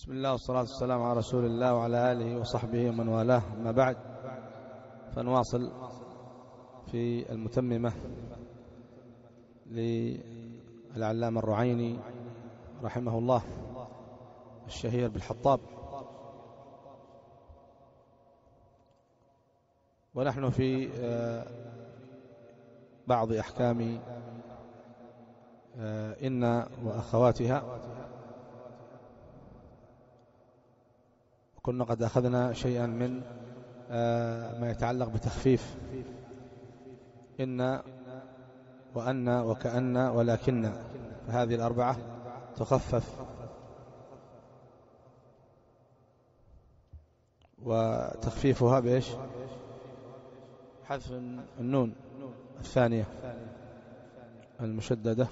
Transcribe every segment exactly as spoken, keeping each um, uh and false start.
بسم الله والصلاة والسلام على رسول الله وعلى آله وصحبه ومن والاه. ما بعد، فنواصل في المتممة للعلامة الرعيني رحمه الله الشهير بالحطاب، ونحن في بعض أحكام إن وأخواتها. كنا قد أخذنا شيئا من ما يتعلق بتخفيف إن وأن وكأن ولكن، فهذه الأربعة تخفف، وتخفيفها بإيش؟ حذف النون الثانية المشددة،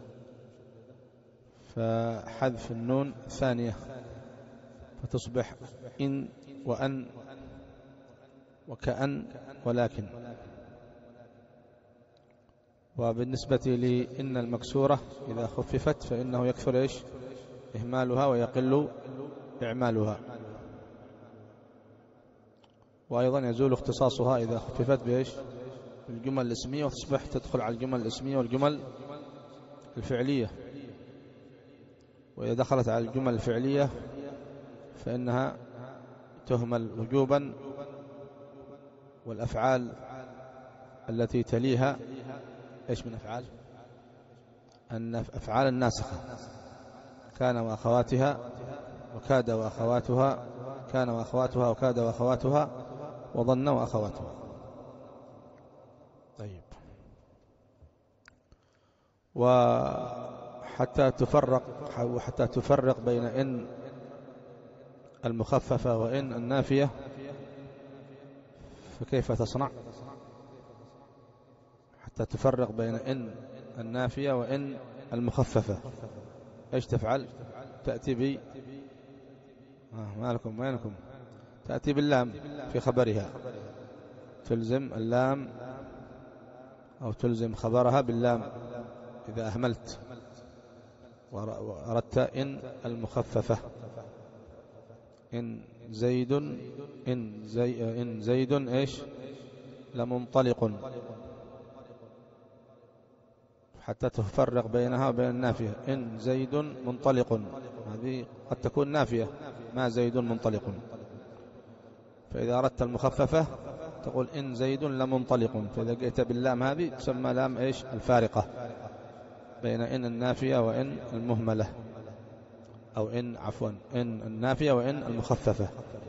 فحذف النون الثانية فتصبح إن وأن وكأن ولكن. وبالنسبة لإن المكسورة إذا خففت فإنه يكثر إيش؟ إهمالها ويقل إعمالها، وأيضا يزول اختصاصها إذا خففت بإيش؟ بالجمل الاسمية، وتصبح تدخل على الجمل الاسمية والجمل الفعلية. وإذا دخلت على الجمل الفعلية فإنها تهمل وجوبا، والأفعال التي تليها إيش من أفعال؟ أن أفعال الناسخة، كان وأخواتها وكاد وأخواتها، كان وأخواتها وكاد وأخواتها، وظن وأخواتها. طيب، وحتى تفرق وحتى تفرق بين إن المخففة وإن النافية، فكيف تصنع حتى تفرق بين إن النافية وإن المخففة؟ إيش تفعل؟ تأتي ب آه ما لكم وينكم تأتي باللام في خبرها، تلزم اللام أو تلزم خبرها باللام إذا أهملت وأردت إن المخففة. إن زيد إن زي إن زيد إيش؟ لمنطلق، حتى تفرق بينها وبين النافية. إن زيد منطلق، هذه قد تكون نافية، ما زيد منطلق. فإذا أردت المخففة تقول إن زيد لمنطلق، فإذا جئت باللام هذه تسمى لام إيش؟ الفارقة بين إن النافية وإن المهملة، أو إن عفوا إن النافية وإن المخففة.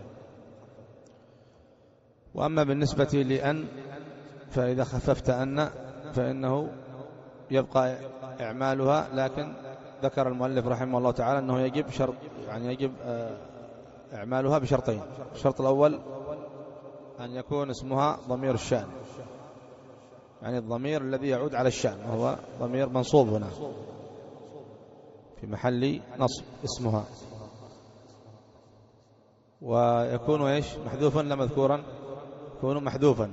وأما بالنسبة لأن فإذا خففت أن فإنه يبقى إعمالها، لكن ذكر المؤلف رحمه الله تعالى أنه يجب شرط، يعني يجب إعمالها بشرطين. الشرط الأول أن يكون اسمها ضمير الشأن، يعني الضمير الذي يعود على الشأن، وهو ضمير منصوب هنا في محل نصب اسمها، ويكون إيش؟ محذوفا لا مذكورا؟ يكون محذوفا.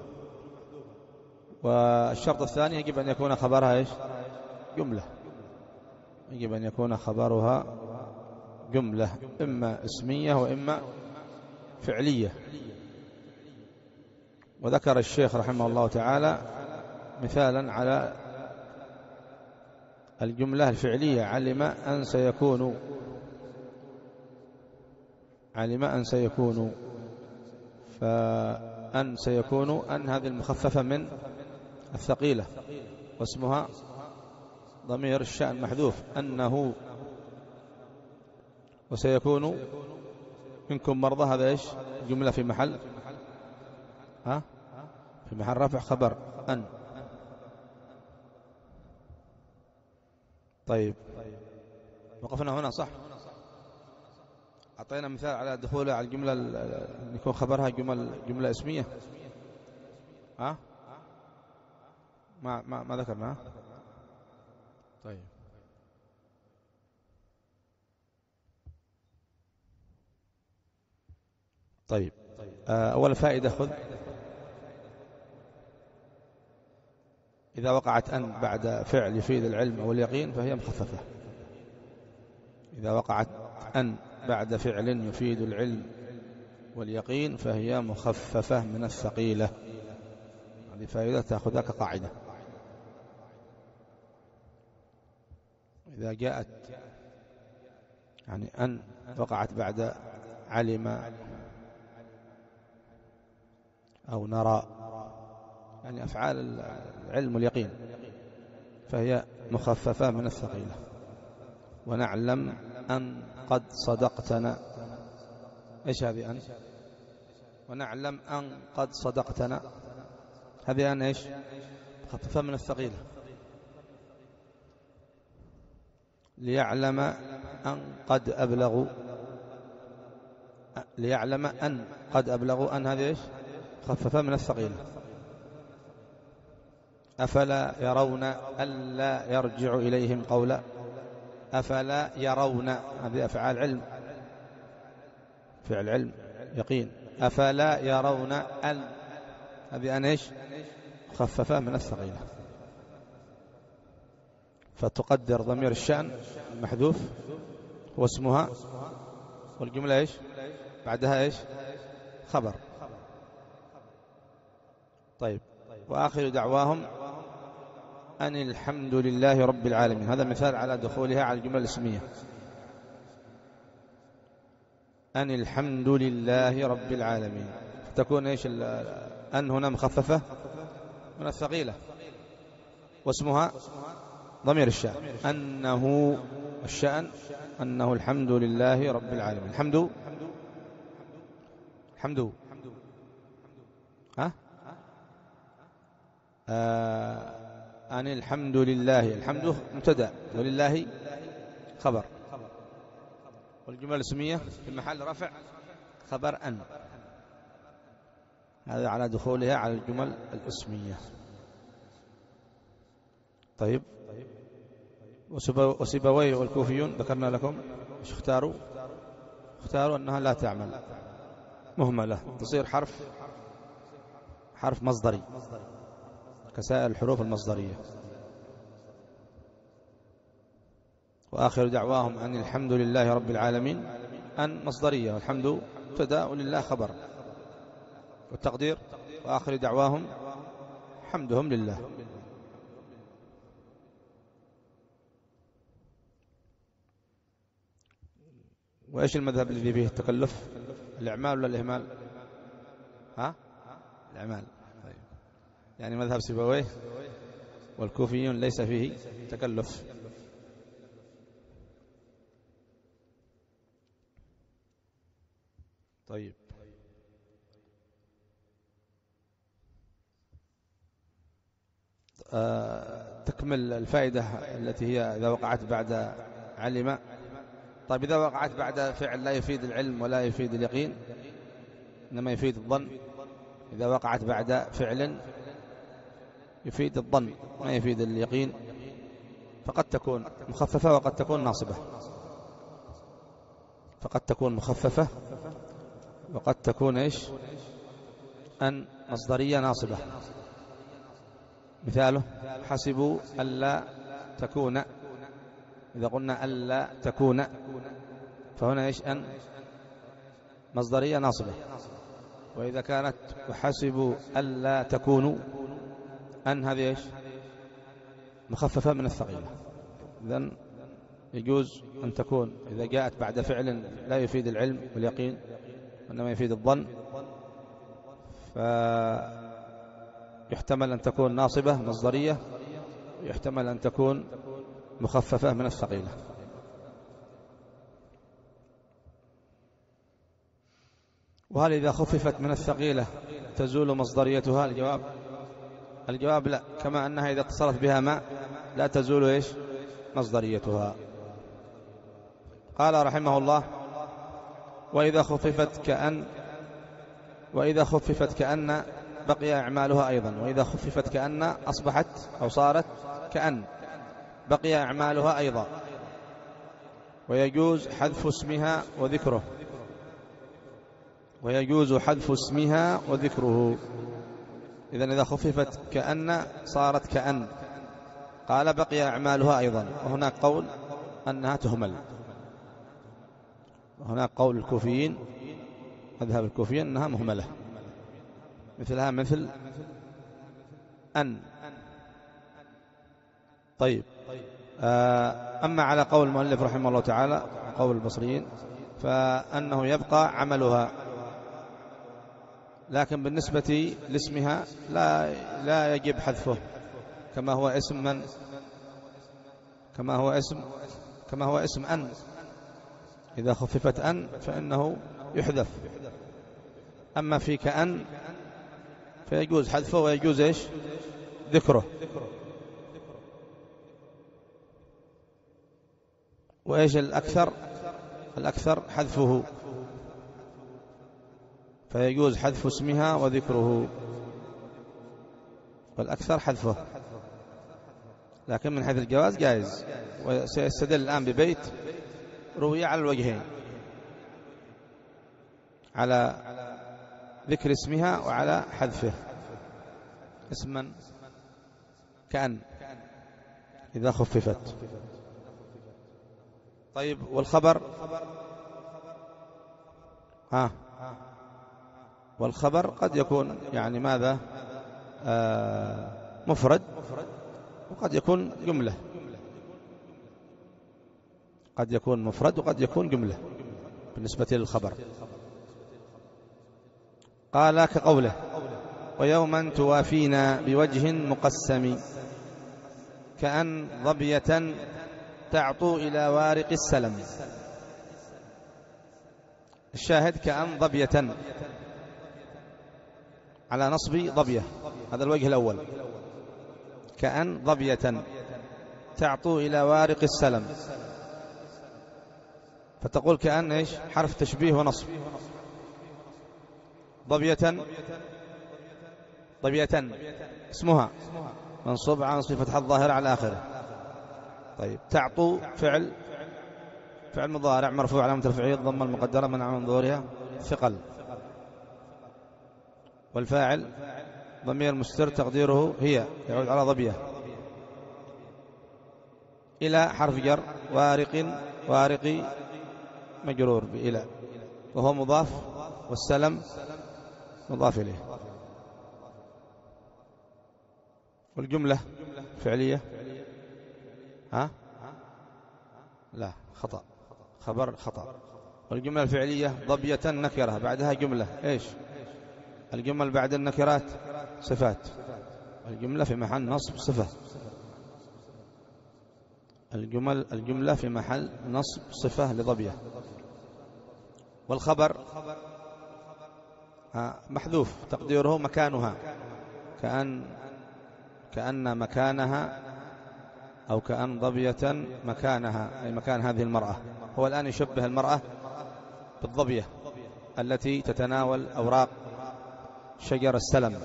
والشرط الثاني يجب أن يكون خبرها إيش؟ جملة، يجب أن يكون خبرها جملة، إما اسمية وإما فعلية. وذكر الشيخ رحمه الله تعالى مثالا على الجملة الفعلية: علم أن سيكون، علم أن سيكون، فأن سيكون أن هذه المخففة من الثقيلة، واسمها ضمير الشأن محذوف أنه، وسيكون منكم مرضى، هذا إيش؟ جملة في محل ها في محل رفع خبر أن. طيب، وقفنا هنا صح؟ أعطينا مثال على دخول على الجملة أن يكون خبرها جمل جملة اسمية. ها ما ما ما ذكرنا. طيب، طيب أول فائدة خذ: إذا وقعت أن بعد فعل يفيد العلم أو اليقين فهي مخففة. إذا وقعت أن بعد فعل يفيد العلم واليقين فهي مخففة من الثقيلة. هذه فائدة تأخذها كقاعدة. إذا جاءت يعني أن وقعت بعد علم أو نرى، يعني أفعال العلم واليقين، فهي مخففة من الثقيلة. ونعلم أن قد صدقتنا، إيش هذه أن؟ ونعلم أن قد صدقتنا، هذه أن إيش؟ مخففة من الثقيلة. ليعلم أن قد أبلغوا، ليعلم أن قد أبلغوا، أن هذه إيش؟ خففة من الثقيلة. أفلا يرون ألا يرجع إليهم قولا، أفلا يرون، هذه أفعال علم، فعل علم يقين. أفلا يرون أن، هذه أن إيش؟ خففة من الثقيلة. فتقدر ضمير الشأن المحذوف هو اسمها، والجملة إيش بعدها؟ إيش؟ خبر. طيب، وآخر دعواهم أن الحمد لله رب العالمين. هذا مثال على دخولها على الجملة الاسمية. أن الحمد لله رب العالمين، تكون إيش أن هنا مخففة من الثقيلة، واسمها ضمير الشأن، أنه الشأن أنه الحمد لله رب العالمين. الحمد الحمد ها آه أن الحمد لله، الحمد مبتدأ ولله خبر، والجملة الاسمية في محل رفع خبر أن. هذا على دخولها على الجمل الاسمية. طيب، وسيبويه والكوفيون ذكرنا لكم ايش اختاروا؟ اختاروا أنها لا تعمل، مهملة، تصير حرف حرف مصدري كسائر الحروف المصدرية. وآخر دعواهم أن الحمد لله رب العالمين، أن مصدرية، والحمد مبتدأ ولله خبر، والتقدير وآخر دعواهم حمدهم لله. وإيش المذهب الذي فيه التكلف؟ الإعمال ولا الإهمال؟ ها؟ الإعمال. طيب. يعني مذهب سيبويه والكوفيون ليس فيه تكلف. طيب، آه تكمل الفائدة التي هي إذا وقعت بعد علم. طيب، إذا وقعت بعد فعل لا يفيد العلم ولا يفيد اليقين، إنما يفيد الظن. إذا وقعت بعد فعل يفيد الظن ما يفيد اليقين، فقد تكون مخففة وقد تكون ناصبة. فقد تكون مخففة وقد تكون إيش؟ أن مصدرية ناصبة. مثاله حسبوا ألا تكون، إذا قلنا ألا تكون فهنا إيش؟ أن مصدرية ناصبة. وإذا كانت وحسبوا ألا تكونوا، أن هذه إيش؟ مخففة من الثقيلة. إذن يجوز أن تكون إذا جاءت بعد فعل لا يفيد العلم واليقين وإنما يفيد الظن، فيحتمل أن تكون ناصبة مصدرية، ويحتمل أن تكون مخففة من الثقيلة. وهل إذا خففت من الثقيلة تزول مصدريتها؟ الجواب الجواب لا، كما أنها إذا اتصلت بها ما لا تزول إيش؟ مصدريتها. قال رحمه الله: وإذا خففت كأن، وإذا خففت كأن بقي إعمالها أيضا. وإذا خففت كأن أصبحت أو صارت كأن بقي إعمالها أيضا. ويجوز حذف اسمها وذكره، ويجوز حذف اسمها وذكره. إذن إذا خففت كأن صارت كأن، قال بقي إعمالها أيضا. وهناك قول أنها تهمل. هناك قول الكوفيين، مذهب الكوفيين أنها مهملة، مثلها مثل أن. طيب، أما على قول المؤلف رحمه الله تعالى، قول البصريين، فأنه يبقى عملها، لكن بالنسبة لاسمها لا لا يجب حذفه، كما هو اسم من كما هو اسم كما هو اسم أن، إذا خففت أن فإنه يحذف. أما في كأن فيجوز حذفه ويجوز إيش ذكره. وإيش الأكثر؟ الأكثر حذفه، فيجوز حذف اسمها وذكره، والأكثر حذفه، لكن من حيث الجواز جائز. وسيستدل الآن ببيت روي على الوجهين، على ذكر اسمها وعلى حذفه. اسما كأن إذا خففت. طيب، والخبر؟ ها والخبر قد يكون يعني ماذا آه مفرد، وقد يكون جملة، قد يكون مفرد وقد يكون جملة بالنسبة للخبر. قال كقوله: ويوما توافينا بوجه مقسم، كأن ظبية تعطو إلى وارق السلم. الشاهد كأن ظبية على نصب ظبية، هذا الوجه الأول. كأن ظبية تعطو إلى وارق السلم، فتقول كأن إيش حرف تشبيه ونصب. ضبية ضبية اسمها منصوب على نصب فتح الظاهر على آخره. طيب، تعطو فعل فعل مضارع مرفوع علامة رفعه الضمة المقدرة منع من ظهورها ثقل، والفاعل ضمير مستتر تقديره هي، يعود على ضبية. إلى حرف جر، وارق وارقي مجرور بإلى، وهو مضاف، والسلم مضاف إليه. والجملة فعلية، ها لا خطأ، خبر خطأ. والجملة الفعلية ضبية نكرة بعدها جملة. إيش الجمل بعد النكرات؟ صفات. الجملة في محل نصب صفة. الجمل الجملة في محل نصب صفة لضبية. والخبر محذوف تقديره مكانها، كأن كأن مكانها، أو كأن ضبية مكانها، أي مكان هذه المرأة. هو الآن يشبه المرأة بالضبية التي تتناول أوراق شجر السلم،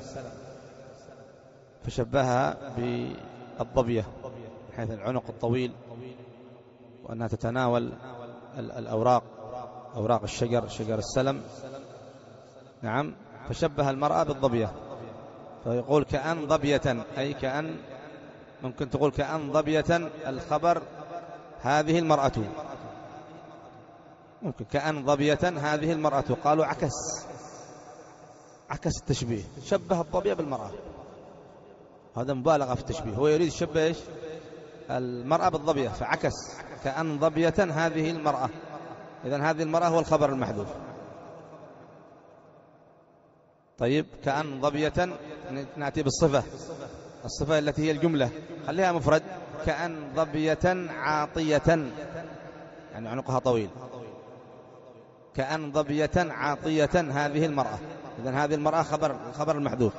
فشبهها بالضبية من حيث العنق الطويل، وأنها تتناول الأوراق، أوراق الشجر، شجر السلم. نعم، فشبه المرأة بالضبية، فيقول كأن ضبية، أي كأن، ممكن تقول كأن ضبية الخبر هذه المرأة، ممكن كأن ضبية هذه المرأة. قالوا عكس عكس التشبيه، شبه الضبية بالمرأة، هذا مبالغة في التشبيه. هو يريد يشبه إيش المرأة بالضبية، فعكس كأن ضبية هذه المرأة. إذن هذه المرأة هو الخبر المحذوف. طيب، كأن ضبية نأتي بالصفة، الصفة التي هي الجملة، خليها مفرد. كأن ضبية عاطية، يعني عنقها طويل. كأن ضبية عاطية هذه المرأة، إذن هذه المرأة خبر الخبر المحذوف.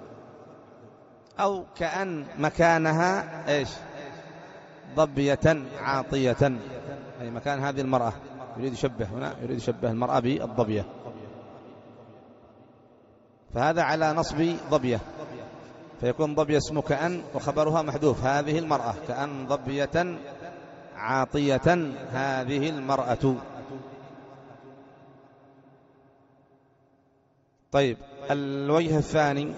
أو كأن مكانها إيش ضبية عاطية، أي مكان هذه المرأة. يريد يشبه هنا، يريد يشبه المرأة بالضبية، فهذا على نصب ضبية، فيكون ضبية اسمه كأن وخبرها محذوف، هذه المرأة. كأن ضبية عاطية هذه المرأة. طيب، الوجه الثاني،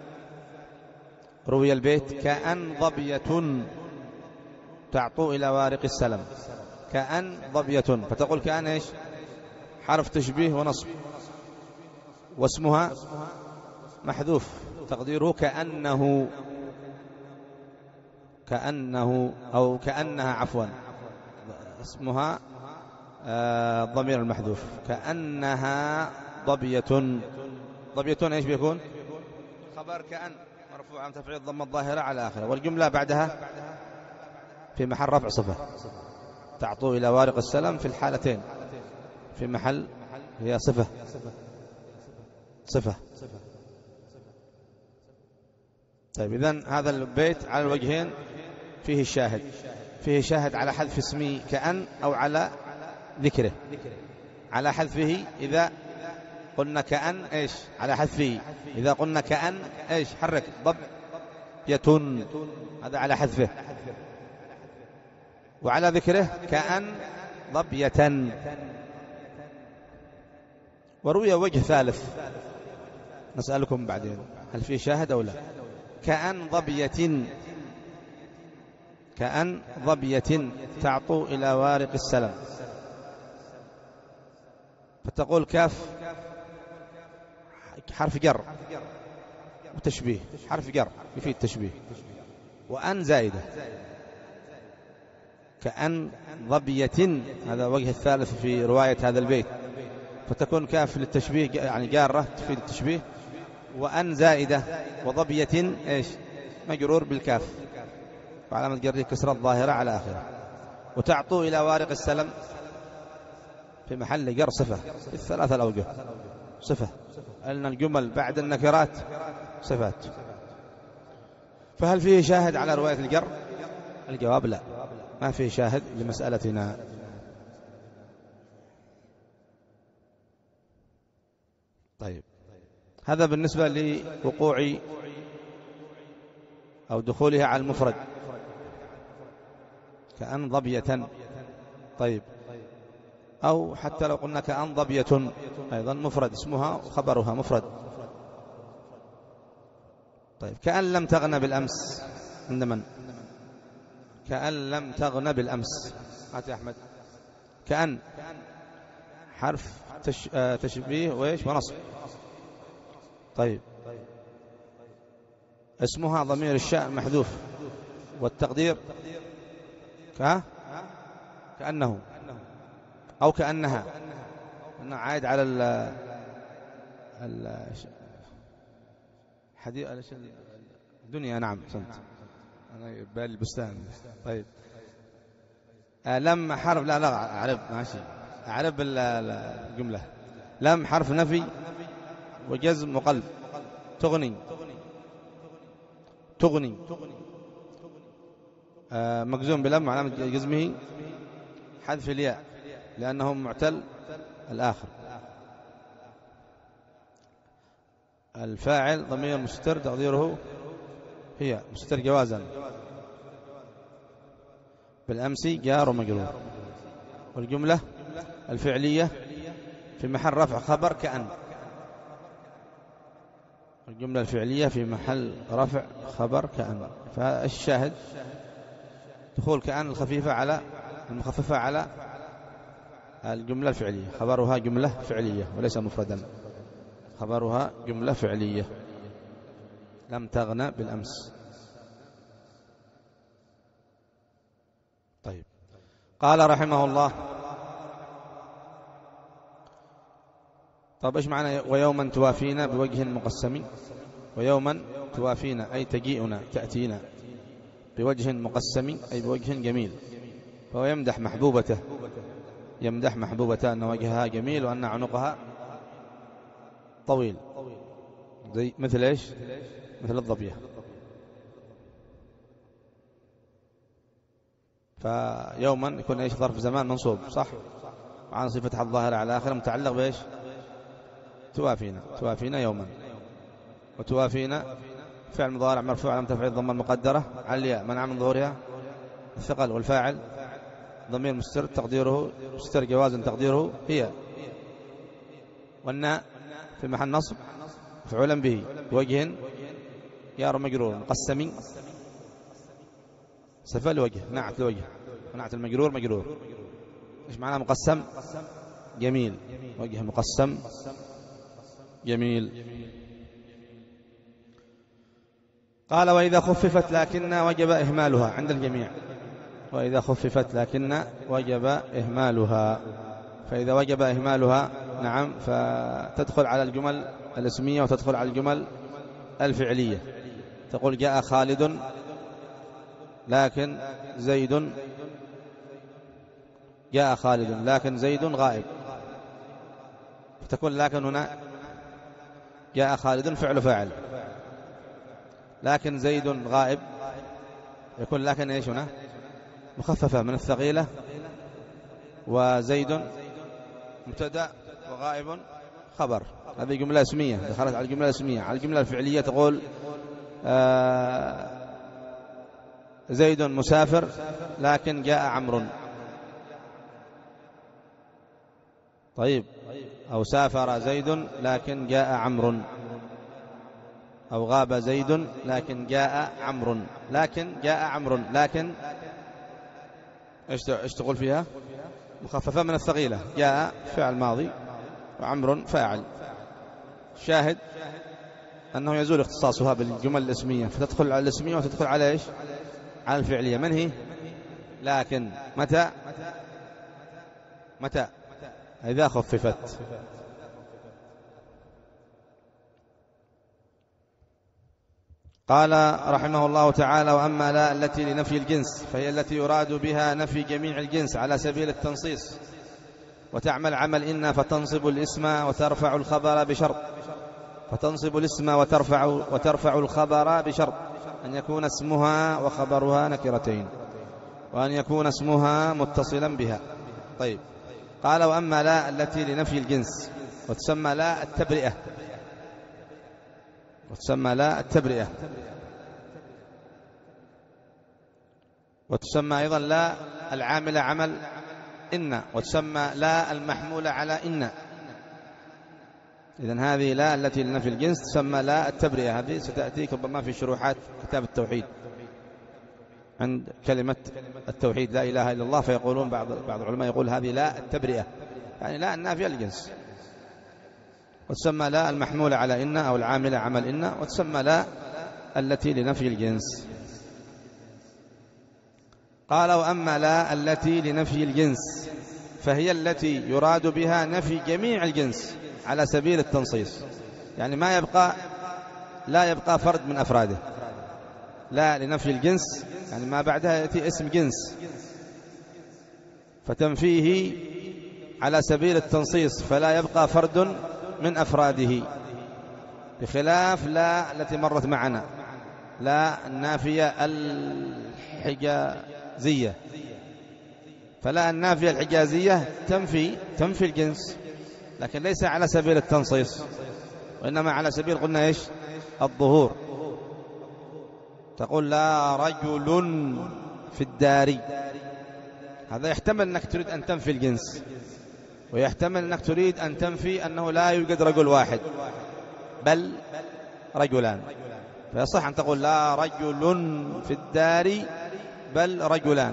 روي البيت كأن ضبية تعطو إلى وارق السلم. كأن ضبية، فتقول كأن إيش حرف تشبيه ونصب، واسمها محذوف تقديره كأنه، كأنه أو كأنها عفوا، اسمها آه ضمير المحذوف، كأنها ضبية. ضبية ايش بيكون؟ خبر كأن مرفوع عن تفعيل ضم الظاهرة على آخره، والجملة بعدها في محل رفع صفة. تعطوا إلى وارق السلام في الحالتين في محل هي صفة صفة. طيب إذن هذا البيت على الوجهين فيه الشاهد، فيه شاهد على حذف اسمه كأن أو على ذكره. على حذفه إذا قلنا كأن إيش على حذفه، إذا قلنا كأن إيش حرك ضبية، هذا على حذفه. وعلى ذكره كأن ضبية. وروي وجه ثالث نسألكم بعدين هل فيه شاهد أو لا. كأن ضبية، كأن ضبية تعطو إلى وارق السلم، فتقول كاف حرف جر وتشبيه، حرف جر يفيد تشبيه، وأن زائدة. كأن ضبية هذا وجه الثالث في رواية هذا البيت، فتكون كاف للتشبيه يعني جارة تفيد التشبيه، وأن زائدة، وضبية إيش مجرور بالكاف وعلامة جره كسرة الظاهرة على آخره. وتعطو إلى وارق السلم في محل جر صفة في الثلاثة الأوجه صفة، أن الجمل بعد النكرات صفات. فهل فيه شاهد على رواية الجر؟ الجواب لا، ما فيه شاهد لمسألتنا. طيب هذا بالنسبة لوقوع أو دخولها على المفرد كأن ضبية. طيب أو حتى لو قلنا كأن ضبية أيضا مفرد، اسمها وخبرها مفرد. طيب كأن لم تغن بالأمس عند من؟ كأن لم تغن بالأمس. هات يا أحمد. كأن حرف تش... آه تشبيه وإيش ونصب. طيب اسمها ضمير الشاء محذوف، والتقدير ك... كأنه أو كأنها، أنه عائد على ال ال حديث الدنيا. نعم سنت أنا بالبستان. طيب لم حرف لا لا أعرب ماشي أعرب الجملة. لم حرف نفي وجزم وقلب. تغني تغني آه مجزوم بلم علامة جزمه حذف الياء لأنه معتل الآخر. الفاعل ضمير مستتر تقديره هي مستتر جوازا. بالأمس جار ومجرور. والجملة الفعلية في محل رفع خبر كأن. الجملة الفعلية في محل رفع خبر كأن. فالشاهد دخول كأن الخفيفة على المخففة على الجملة الفعلية، خبرها جملة فعلية وليس مفردا، خبرها جملة فعلية. لم تغنى بالأمس. طيب قال رحمه الله. طب ايش معنى ويوما توافينا بوجه مقسم؟ ويوما توافينا أي تجيئنا تأتينا بوجه مقسم أي بوجه جميل. فهو يمدح محبوبته، يمدح محبوبته أن وجهها جميل وأن عنقها طويل، زي مثل إيش؟ مثل الضبية. فيوما يكون إيش؟ ظرف زمان منصوب صح، وعن صفة الظاهرة على آخر متعلق بإيش؟ توافينا. توافينا يوما. وتوافينا فعل مضارع مرفوع علامة تفعيل الضمة المقدرة على الياء منع من ظهورها الثقل. والفاعل ضمير مستتر تقديره مستتر جوازا تقديره هي. والناء في محل نصب مفعولا به بوجه جار مجرور مقسم صفة لوجه نعت لوجه ونعت المجرور مجرور. ايش معنى مقسم؟ جميل، وجه مقسم جميل. قال وإذا خففت لكن وجب إهمالها عند الجميع، وإذا خففت لكن وجب إهمالها، فإذا وجب إهمالها نعم فتدخل على الجمل الاسمية وتدخل على الجمل الفعلية. تقول جاء خالد لكن زيد، جاء خالد لكن زيد غائب، فتكون لكن هنا جاء خالد فعل فاعل، لكن زيد غائب، يكون لكن ايش هنا مخففة من الثقيلة، وزيد مبتدأ وغائب خبر. هذه جملة اسمية دخلت على الجملة الاسمية. على الجملة الفعلية تقول آه زيد مسافر لكن جاء عمرو. طيب، أو سافر زيد لكن جاء عمرو، أو غاب زيد لكن جاء عمرو، لكن جاء عمرو، لكن ايش تقول فيها مخففة من الثقيلة، جاء فعل ماضي وعمر فاعل. شاهد أنه يزول اختصاصها بالجمل الاسمية، فتدخل على الاسمية وتدخل على إيش على الفعلية. من هي لكن متى متى إذا خففت. قال رحمه الله تعالى وأما لا التي لنفي الجنس فهي التي يراد بها نفي جميع الجنس على سبيل التنصيص، وتعمل عمل إن فتنصب الاسم وترفع الخبر بشرط، فتنصب الاسم وترفع, وترفع الخبر بشرط أن يكون اسمها وخبرها نكرتين، وأن يكون اسمها متصلا بها. طيب، قال وأما لا التي لنفي الجنس، وتسمى لا التبرئة، وتسمى لا التبرئة، وتسمى أيضا لا العامل عمل إن، وتسمى لا المحمول على إن. إذن هذه لا التي لنفي الجنس تسمى لا التبرئة. هذه ستأتيك ربما في شروحات كتاب التوحيد عند كلمة التوحيد لا إله إلا الله، فيقولون بعض بعض العلماء يقول هذه لا التبرئة، يعني لا النافية للجنس. وتسمى لا المحمولة على إن أو العاملة عمل إن، وتسمى لا التي لنفي الجنس. قال وأما لا التي لنفي الجنس فهي التي يراد بها نفي جميع الجنس على سبيل التنصيص، يعني ما يبقى لا يبقى فرد من أفراده. لا لنفي الجنس يعني ما بعدها يأتي اسم جنس فتنفيه على سبيل التنصيص، فلا يبقى فرد من أفراده، بخلاف لا التي مرت معنا، لا النافية الحجازية. فلا النافية الحجازية تنفي تنفي الجنس، لكن ليس على سبيل التنصيص، وإنما على سبيل قلنا إيش الظهور. تقول لا رجل في الدار، هذا يحتمل أنك تريد أن تنفي الجنس، ويحتمل أنك تريد أن تنفي أنه لا يوجد رجل واحد بل رجلان، فيصح أن تقول لا رجل في الدار بل رجلان.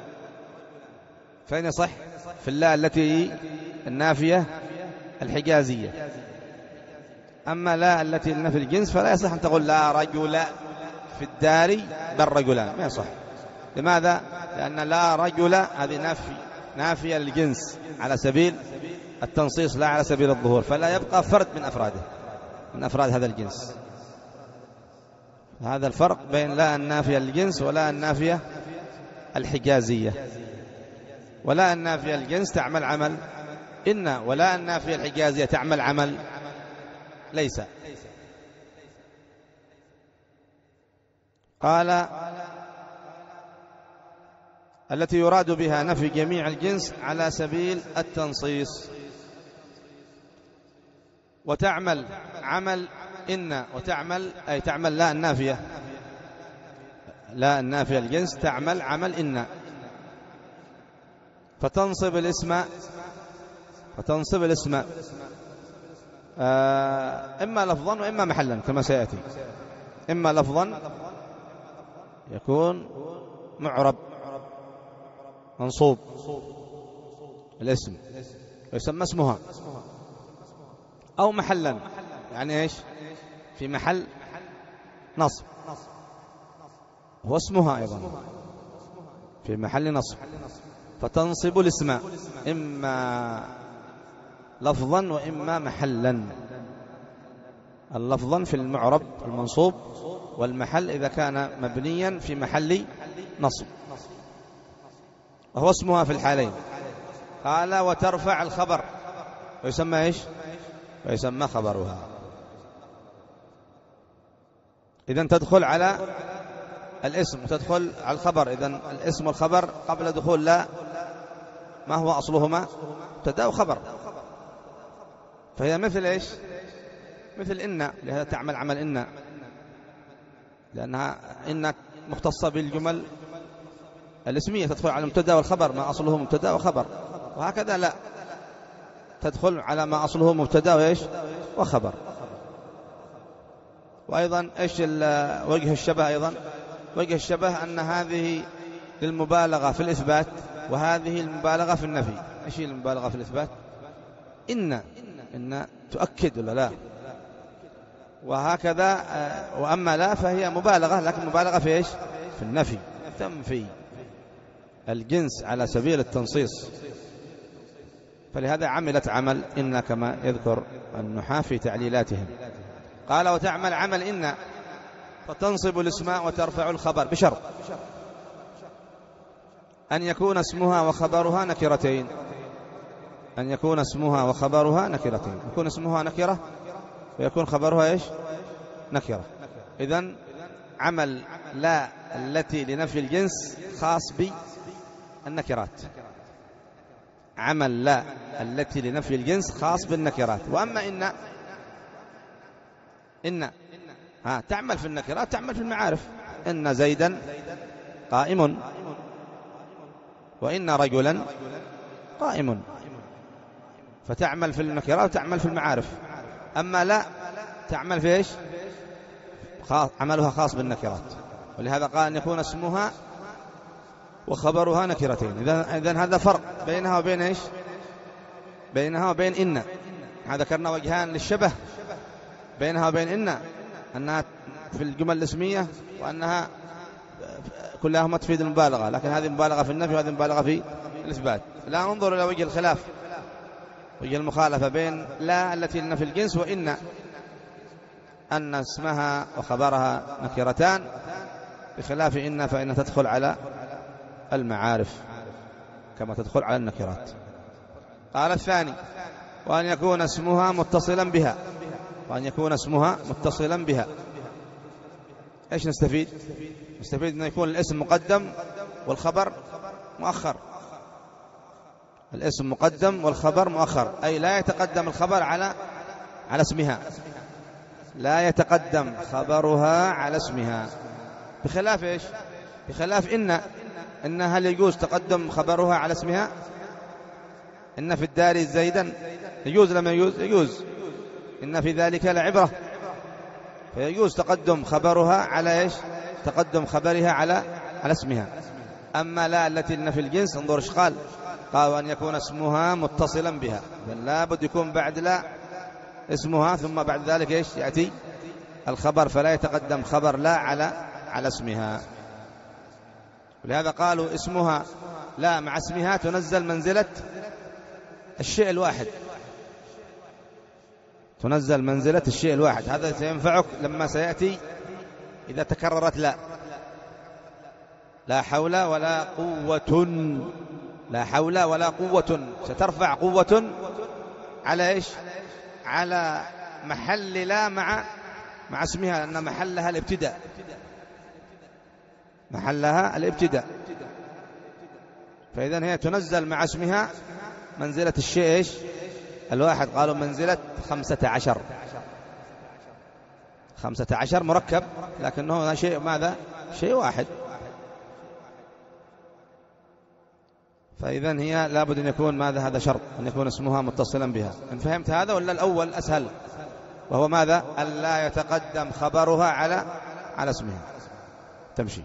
فإن يصح في الله التي النافية الحجازية. أما لا التي لنفي الجنس فلا يصح أن تقول لا رجل في الدار بل رجلان، ما يصح. لماذا؟ لأن لا رجل هذه نافي نافية للجنس على سبيل التنصيص لا على سبيل الظهور، فلا يبقى فرد من أفراده من أفراد هذا الجنس. هذا الفرق بين لا النافية للجنس ولا النافية الحجازية. ولا النافية للجنس تعمل عمل إن، ولا النافية الحجازية تعمل عمل ليس. قال التي يراد بها نفي جميع الجنس على سبيل التنصيص، وتعمل عمل إن، وتعمل أي تعمل لا النافية لا النافية الجنس تعمل عمل إن، فتنصب الاسم فتنصب الاسم آه إما لفظا وإما محلا كما سيأتي. إما لفظا يكون معرب منصوب الاسم، ويسمى اسمها، أو محلا، يعني إيش؟ في محل نصب، هو اسمها أيضا في محل نصب، فتنصب الاسم إما لفظا وإما محلا. اللفظا في المعرب المنصوب، والمحل إذا كان مبنيا في محل نصب، وهو اسمها في الحالين. قال وترفع الخبر، ويسمى إيش؟ ويسمى خبرها. إذن تدخل على الاسم وتدخل على الخبر. إذن الاسم والخبر قبل دخول لا ما هو أصلهما؟ مبتدأ وخبر. فهي مثل إيش؟ مثل إن، لهذا تعمل عمل إن، لأنها إن مختصة بالجمل الاسمية، تدخل على المبتدأ والخبر، ما أصله مبتدأ وخبر. وهكذا لا، تدخل على ما أصله مبتدأ وإيش؟ وخبر. وأيضا إيش وجه الشبه؟ أيضا وجه الشبه أن هذه للمبالغة في الإثبات، وهذه المبالغة في النفي. إيش هي المبالغة في الإثبات؟ إن إن تؤكد ولا لا؟ وهكذا. وأما لا فهي مبالغة، لكن مبالغة في إيش؟ في النفي، تنفي الجنس على سبيل التنصيص. فلهذا عملت عمل إن كما يذكر النحاة في تعليلاتهم. قال وتعمل عمل إن، فتنصب الاسم وترفع الخبر بشرط أن يكون اسمها وخبرها نكرتين. أن يكون اسمها وخبرها نكرتين، يكون اسمها نكرة ويكون خبرها إيش؟ نكرة. إذن عمل لا التي لنفي الجنس خاص بالنكرات، عمل لا التي لنفي الجنس خاص بالنكرات. وأما إن إن ها تعمل في النكرات، تعمل في المعارف. إن زيدا قائم، وإن رجلا قائم، فتعمل في النكرات وتعمل في المعارف. أما لا تعمل في إيش؟ خاص، عملها خاص بالنكرات. ولهذا قال أن يكون اسمها وخبرها نكرتين. إذن هذا فرق بينها وبين إيش؟ بينها وبين إن. هذا ذكرنا وجهان للشبه بينها وبين إن، أنها في الجمل الاسمية وأنها كلها تفيد المبالغة، لكن هذه مبالغة في النفي وهذه مبالغة في الإثبات. لا ننظر إلى وجه الخلاف، وجه المخالفة بين لا التي لنفي الجنس وإن، أن اسمها وخبرها نكرتان، بخلاف إن فإن تدخل على المعارف كما تدخل على النكرات. قال الثاني وأن يكون اسمها متصلا بها، وأن يكون اسمها متصلا بها. إيش نستفيد؟ نستفيد أن يكون الاسم مقدم والخبر مؤخر. الاسم مقدم والخبر مؤخر، أي لا يتقدم الخبر على على اسمها، لا يتقدم خبرها على اسمها. بخلاف إيش؟ بخلاف إن. إن هل يجوز تقدم خبرها على اسمها؟ إن في الدار زيدا، يجوز لما يجوز؟ يجوز. إن في ذلك لعبرة، فيجوز تقدم خبرها على إيش؟ تقدم خبرها على على اسمها. أما لا التي لنا في الجنس، انظر ايش قال، قال أن يكون اسمها متصلا بها، لا بد يكون بعد لا اسمها، ثم بعد ذلك إيش؟ يأتي الخبر، فلا يتقدم خبر لا على على اسمها. ولهذا قالوا اسمها لا مع اسمها تنزل منزلة الشيء الواحد، تنزل منزلة الشيء الواحد. هذا سينفعك لما سيأتي إذا تكررت لا لا حول ولا قوة، لا حول ولا قوة، سترفع قوة على إيش؟ على محل لا مع مع اسمها، لأن محلها الابتداء، محلها الابتداء. فإذن هي تنزل مع اسمها منزلة الشيء إيش؟ الواحد. قالوا منزلة خمسة عشر، خمسة عشر مركب، لكنه شيء ماذا؟ شيء واحد. فإذن هي لابد أن يكون ماذا؟ هذا شرط، أن يكون اسمها متصلا بها. إن فهمت هذا ولا الأول أسهل؟ وهو ماذا؟ ألا يتقدم خبرها على على اسمها، تمشي،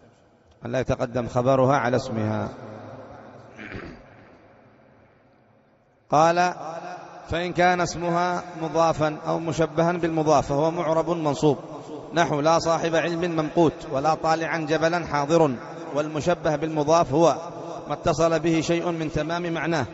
ألا يتقدم خبرها على اسمها. قال فإن كان اسمها مضافا أو مشبها بالمضاف فهو معرب منصوب، نحو لا صاحب علم ممقوت ولا طالعا جبلا حاضر، والمشبه بالمضاف هو ما اتصل به شيء من تمام معناه.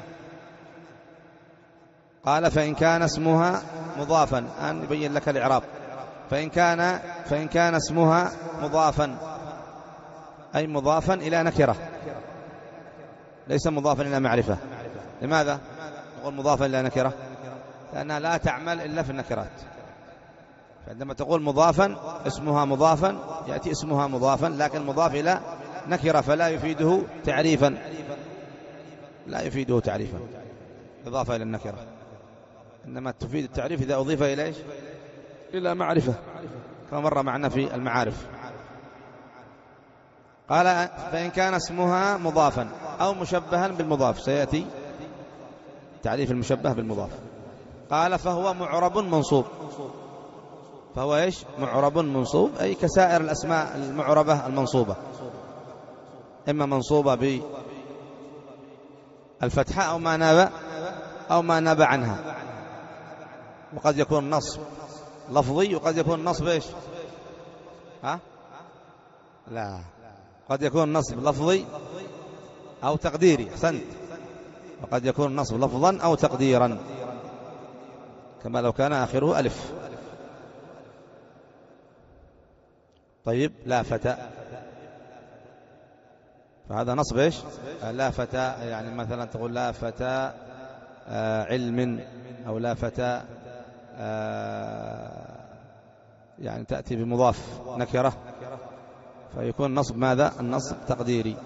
قال فإن كان اسمها مضافا، أن يبين لك الإعراب. فإن كان فإن كان اسمها مضافا أي مضافا إلى نكرة، ليس مضافا إلى معرفة. لماذا نقول مضافا إلى نكرة؟ لأنها لا تعمل إلا في النكرات. فعندما تقول مضافا اسمها مضافا يأتي اسمها مضافا، لكن مضاف إلى نكرة فلا يفيده تعريفا، لا يفيده تعريفا إضافة إلى النكرة، إنما تفيد التعريف إذا أضيف إلى إيش؟ إلى معرفة، كما مر معنا في المعارف. قال فإن كان اسمها مضافا أو مشبها بالمضاف، سيأتي تعريف المشبه بالمضاف. قال فهو معرب منصوب، فهو إيش؟ معرب منصوب، أي كسائر الأسماء المعربة المنصوبة، إما منصوبة بالفتحة أو ما ناب أو ما ناب عنها. وقد يكون نصب لفظي وقد يكون نصب إيش؟ ها؟ لا، قد يكون نصب لفظي أو تقديري، أحسنت، وقد يكون نصب لفظا أو تقديرا، كما لو كان آخره ألف. طيب لا فتى، فهذا نصب إيش؟ لا فتى، يعني مثلا تقول لا فتى علم، أو لا فتى يعني تأتي بمضاف نكرة، فيكون نصب ماذا؟ النصب تقديري.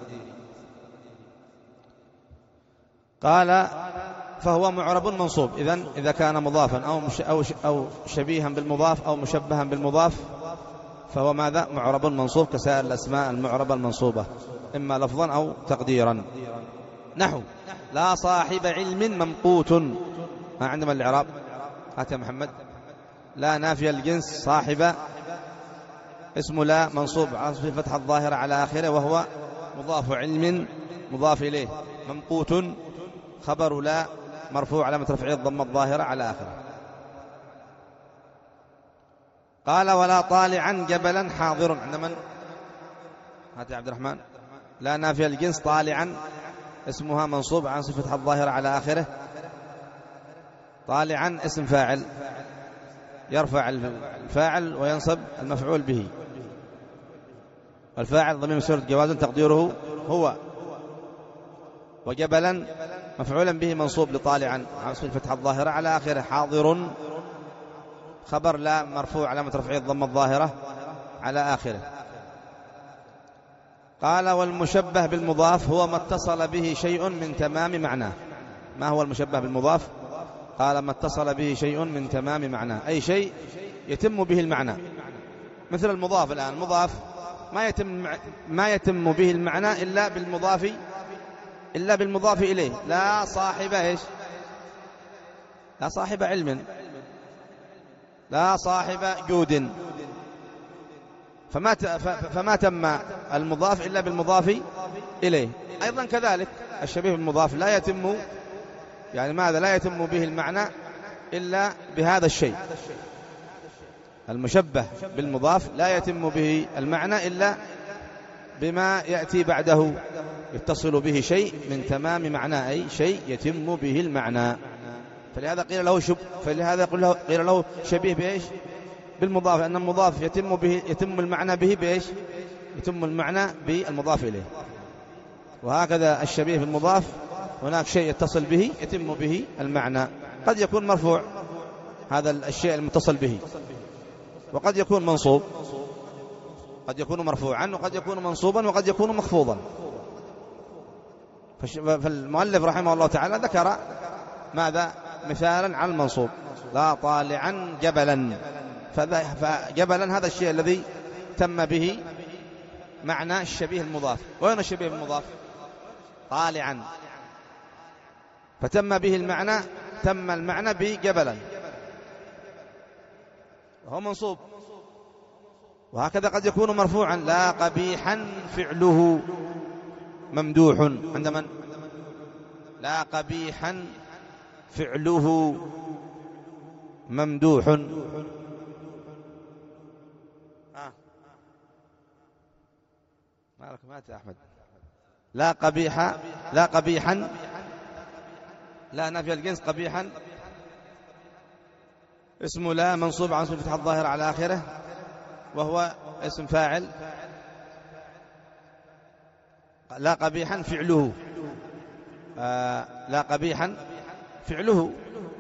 قال فهو معرب منصوب، إذن إذا كان مضافا أو مش أو أو شبيها بالمضاف أو مشبها بالمضاف فهو ماذا؟ معرب منصوب كسائر الأسماء المعربة المنصوبة، إما لفظا أو تقديرا. نحو لا صاحب علم ممقوت، ما عندما الإعراب؟ هات يا محمد. لا نافية الجنس، صاحب اسم لا منصوب عاصف الفتحة الظاهرة على آخره وهو مضاف، علم مضاف إليه، ممقوت خبر لا مرفوع علامة رفعه الضمة الظاهرة على آخره. قال ولا طالعا جبلا حاضر، عند من؟ هات يا عبد الرحمن. لا نافية الجنس، طالعا اسمها منصوب عن صفة الظاهرة على آخره، طالعا اسم فاعل يرفع الفاعل وينصب المفعول به، الفاعل ضمير مسؤول جوازا تقديره هو، وجبلا مفعولا به منصوب لطالعا عن صفة الظاهرة على آخره، حاضر خبر لا مرفوع علامة رفعه الضمة الظاهرة على آخره. قال والمشبه بالمضاف هو ما اتصل به شيء من تمام معناه. ما هو المشبه بالمضاف؟ قال ما اتصل به شيء من تمام معناه، أي شيء يتم به المعنى، مثل المضاف. الآن المضاف ما يتم ما يتم به المعنى إلا بالمضاف إلا بالمضاف إليه. لا صاحب إيش؟ لا صاحب علم، لا صاحب جود، فما فما تم المضاف إلا بالمضاف إليه. أيضا كذلك الشبيه بالمضاف لا يتم، يعني ماذا؟ لا يتم به المعنى إلا بهذا الشيء. المشبه بالمضاف لا يتم به المعنى إلا بما يأتي بعده، يتصل به شيء من تمام معنى، أي شيء يتم به المعنى. فلهذا قيل له شب فلهذا قيل له شبيه بإيش؟ بالمضاف، أن المضاف يتم به يتم المعنى به بإيش؟ يتم المعنى بالمضاف إليه. وهكذا الشبيه بالمضاف، هناك شيء يتصل به يتم به المعنى، قد يكون مرفوع هذا الشيء المتصل به، وقد يكون منصوب، قد يكون مرفوعا وقد يكون منصوبا وقد يكون مخفوضا. فالمؤلف رحمه الله تعالى ذكر ماذا؟ مثالا على المنصوب، لا طالعا جبلا، فجبلا هذا الشيء الذي تم به معنى الشبيه المضاف. وين الشبيه المضاف؟ طالعا، فتم به المعنى، تم المعنى بجبلا وهو منصوب. وهكذا قد يكون مرفوعا، لا قبيحا فعله ممدوح، عند من؟ لا قبيحا فعله ممدوح. آه. مالك مات يا أحمد. لا قبيح لا قبيحا لا نافي الجنس قبيحا اسم لا منصوب عن صفة الظاهر على آخره وهو اسم فاعل. لا قبيحا فعله آه لا قبيحا فعله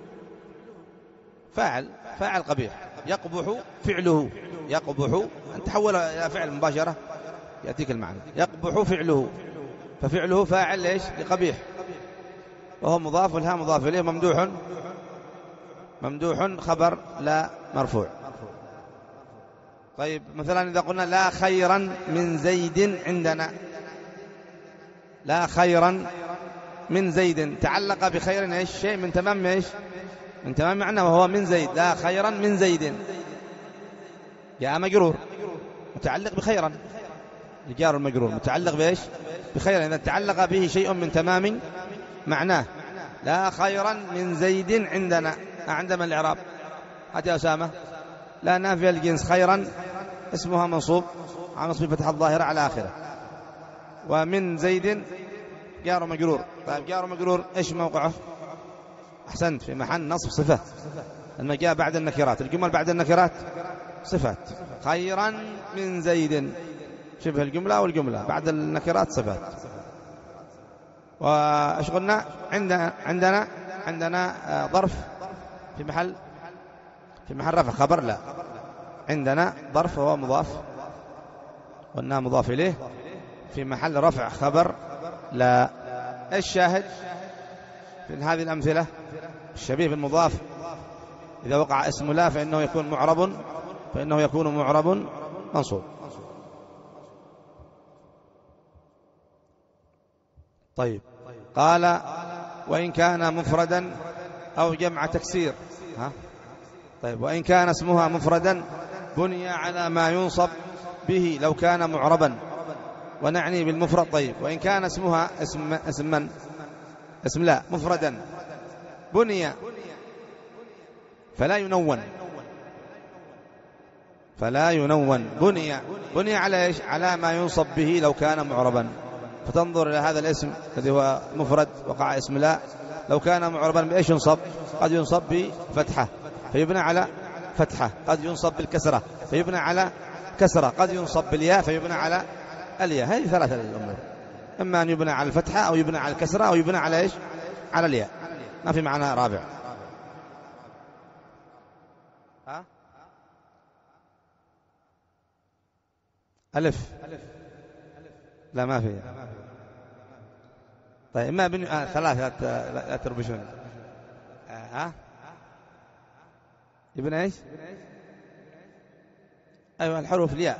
فاعل فاعل قبيح. يقبح فعله يقبح أن تحول إلى فعل مباشرة يأتيك المعنى. يقبح فعله ففعله فاعل ليش لقبيح وهو مضاف والها مضاف إليه. ممدوح ممدوح خبر لا مرفوع. طيب مثلا إذا قلنا لا خيرا من زيد عندنا. لا خيرا من زيد تعلق بخير ايش شيء من تمام ايش من تمام معنى وهو من زيد. لا خيرا من زيد جاء مجرور متعلق بخيرا. الجار المجرور متعلق بايش بخيرا إذا تعلق به شيء من تمام معناه. لا خيرا من زيد عندنا. عندما الإعراب هات يا أسامة. لا نافية الجنس خيرا اسمها منصوب عن نصب فتح الظاهرة على آخره. ومن زيد جار مجرور. طيب جار مجرور إيش موقعه؟ أحسنت في محل نصب صفة. لما جاء بعد النكرات الجمل بعد النكرات صفات. خيرا من زيد شبه الجملة والجملة بعد النكرات صفات. وإيش قلنا عندنا عندنا عندنا ظرف في محل في محل رفع خبر. لا عندنا ظرف وهو مضاف قلنا مضاف إليه في محل رفع خبر. لا الشاهد في هذه الأمثلة الشبيه بالمضاف إذا وقع اسم لا فإنه يكون معرب فإنه يكون معرب منصوب. طيب قال وإن كان مفردا أو جمع تكسير. ها طيب وإن كان اسمها مفردا بني على ما ينصب به لو كان معربا ونعني بالمفرد. طيب وإن كان اسمها اسم اسم من اسم لا مفردا بني فلا ينون فلا ينون بني بني على ايش على ما ينصب به لو كان معربا. فتنظر إلى هذا الاسم الذي هو مفرد وقع اسم لا لو كان معربا بإيش ينصب؟ قد ينصب بفتحة فيبنى على فتحة. قد ينصب بالكسرة فيبنى على كسرة. قد ينصب بالياء فيبنى على الياء. هذه ثلاثة الأمور إما أن يبنى على الفتحة أو يبنى على الكسرة أو يبنى على إيش على الياء. ما في معنى رابع. ها ألف لا ما في. طيب ما بن آه ثلاثة لا تربشون. ها آه. يبنى ايش ايوه الحروف الياء.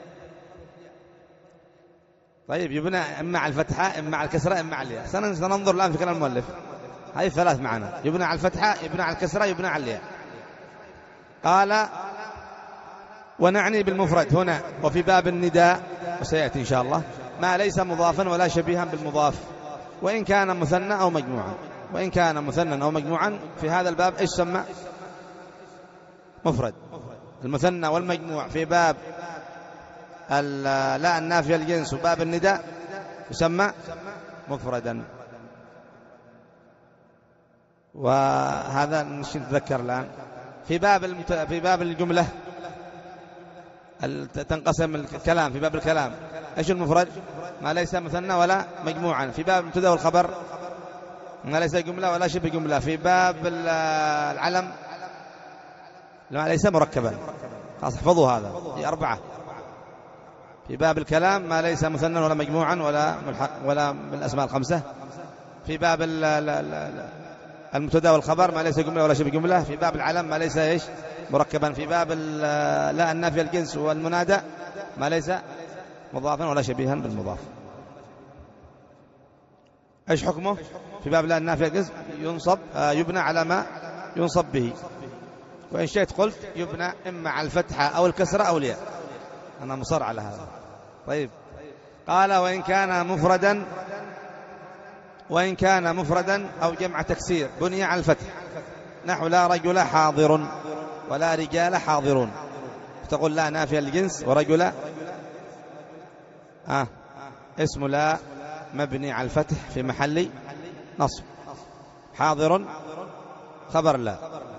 طيب يبنى اما على الفتحة اما على الكسرة اما على الياء. سننظر الآن في كلام المؤلف. هذه ثلاث معنا يبنى على الفتحة يبنى على الكسرة يبنى على الياء. قال ونعني بالمفرد هنا وفي باب النداء وسيأتي إن شاء الله ما ليس مضافا ولا شبيها بالمضاف وإن كان مثنى أو مجموعا. وإن كان مثنى أو مجموعا في هذا الباب إيش سمى مفرد. المثنى والمجموع في باب لا النافية الجنس وباب النداء يسمى مفردا. وهذا نتذكر الآن في باب المت... في باب الجملة تنقسم الكلام. في باب الكلام ايش المفرد؟ ما ليس مثنى ولا مجموعا. في باب المبتدا والخبر ما ليس جملة ولا شبه جملة. في باب العلم ما ليس مركبا. خلاص احفظوا هذا في أربعة. في باب الكلام ما ليس مثنى ولا مجموعا ولا ملحق ولا من الأسماء الخمسة. في باب المبتدا والخبر ما ليس جملة ولا شبه جملة. في باب العلم ما ليس ايش مركبا. في باب لا النافية الجنس والمنادى ما ليس مضافا ولا شبيها بالمضاف. ايش حكمه؟ في باب لا النافية الجنس ينصب آه يبنى على ما ينصب به. وإن شئت قلت يبنى إما على الفتحة أو الكسرة أو الياء. أنا مصر على هذا. طيب قال وإن كان مفردا وإن كان مفردا أو جمع تكسير بني على الفتح، نحو لا رجل حاضر ولا رجال حاضرون، تقول لا نافية للجنس، ورجل آه اسم لا مبني على الفتح في محل نصب، حاضر خبر لا.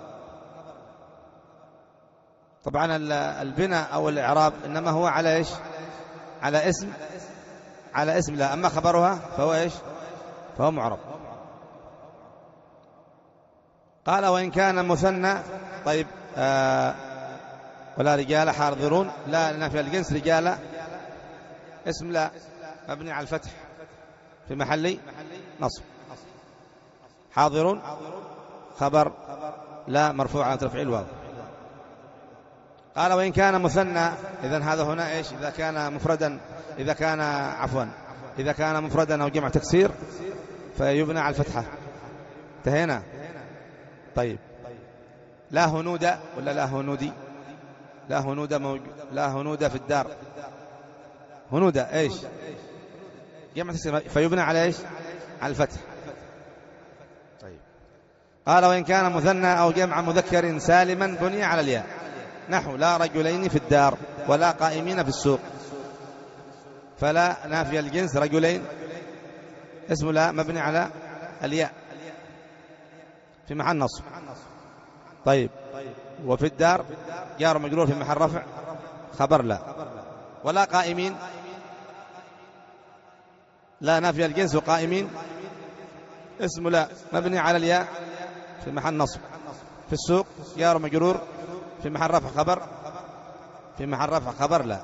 طبعا البناء أو الإعراب إنما هو على إيش؟ على اسم على اسم لا، أما خبرها فهو إيش؟ فهو معرب. قال وإن كان مثنى، طيب آه ولا رجال حاضرون، لا نافية الجنس، رجال اسم لا مبني على الفتح في محل نصب، حاضر خبر لا مرفوع على رفع الواو. قال وإن كان مثنى، إذن هذا هنا إيش؟ إذا كان مفردا، إذا كان عفوا إذا كان مفردا أو جمع تكسير فيبنى على الفتحة. انتهينا. طيب لا هنود ولا لا هنودي؟ لا هنود موج... لا هنود في الدار، هنود إيش؟ جمع تكسير فيبنى على إيش؟ على الفتح. طيب قال وإن كان مثنى أو جمع مذكر سالما بني على الياء، نحو لا رجلين في الدار ولا قائمين في السوق، فلا نافية الجنس رجلين اسم لا مبني على الياء في محل نصب. طيب وفي الدار جار مجرور في محل رفع خبر لا. ولا قائمين، لا نافية الجنس وقائمين اسم لا مبني على الياء في محل نصب. في السوق جار مجرور في محل رفع خبر في محل رفع خبر لا.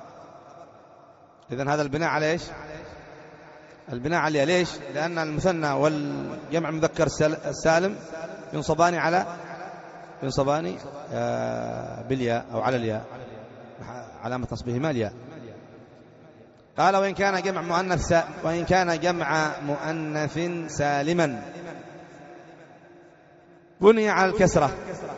إذن هذا البناء على إيش؟ البناء عليه. ليش؟ لأن المثنى والجمع المذكر السالم ينصبان على ينصبان بالياء أو على الياء، علامة نصبهما الياء. قال وإن كان جمع مؤنث وإن كان جمع مؤنث سالما بني على الكسرة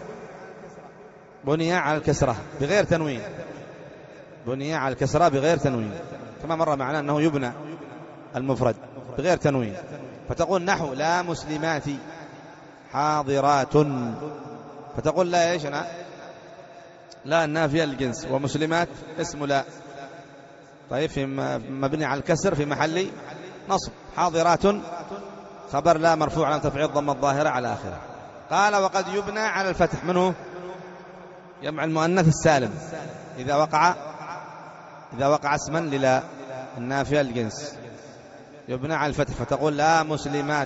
بني على الكسرة بغير تنوين بني على الكسرة بغير تنوين كما مر معنا أنه يبنى المفرد بغير تنوين. فتقول نحو لا مسلمات حاضرات، فتقول لا إيش أنا لا النافية للجنس، ومسلمات اسم لا طيب في مبني على الكسر في محل نصب، حاضرات خبر لا مرفوع على تفعيل ضم الظاهرة على آخره. قال وقد يبنى على الفتح منه جمع المؤنث السالم إذا وقع إذا وقع اسما للا النافية للجنس يبنى على الفتح، فتقول لا مسلمات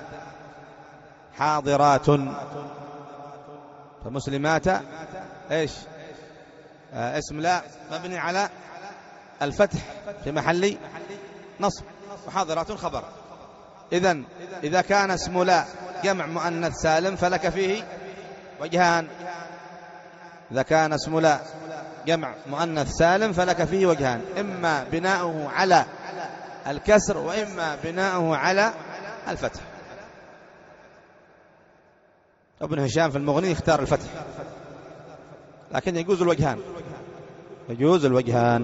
حاضرات، فمسلمات ايش؟ آه اسم لا مبني على الفتح في محل نصب، وحاضرات خبر. إذن إذا كان اسم لا جمع مؤنث سالم فلك فيه وجهان. إذا كان اسم لا جمع مؤنث سالم فلك فيه وجهان، إما بناؤه على الكسر وإما بناؤه على الفتح. ابن هشام في المغني اختار الفتح، لكن يجوز الوجهان يجوز الوجهان.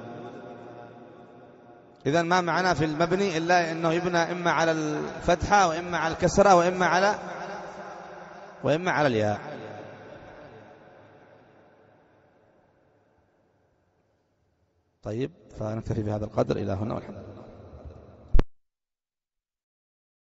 إذن ما معناه في المبني إلا أنه يبنى إما على الفتحة وإما على الكسرة وإما على وإما على الياء. طيب فنكتفي بهذا القدر إلى هنا والحمد لله.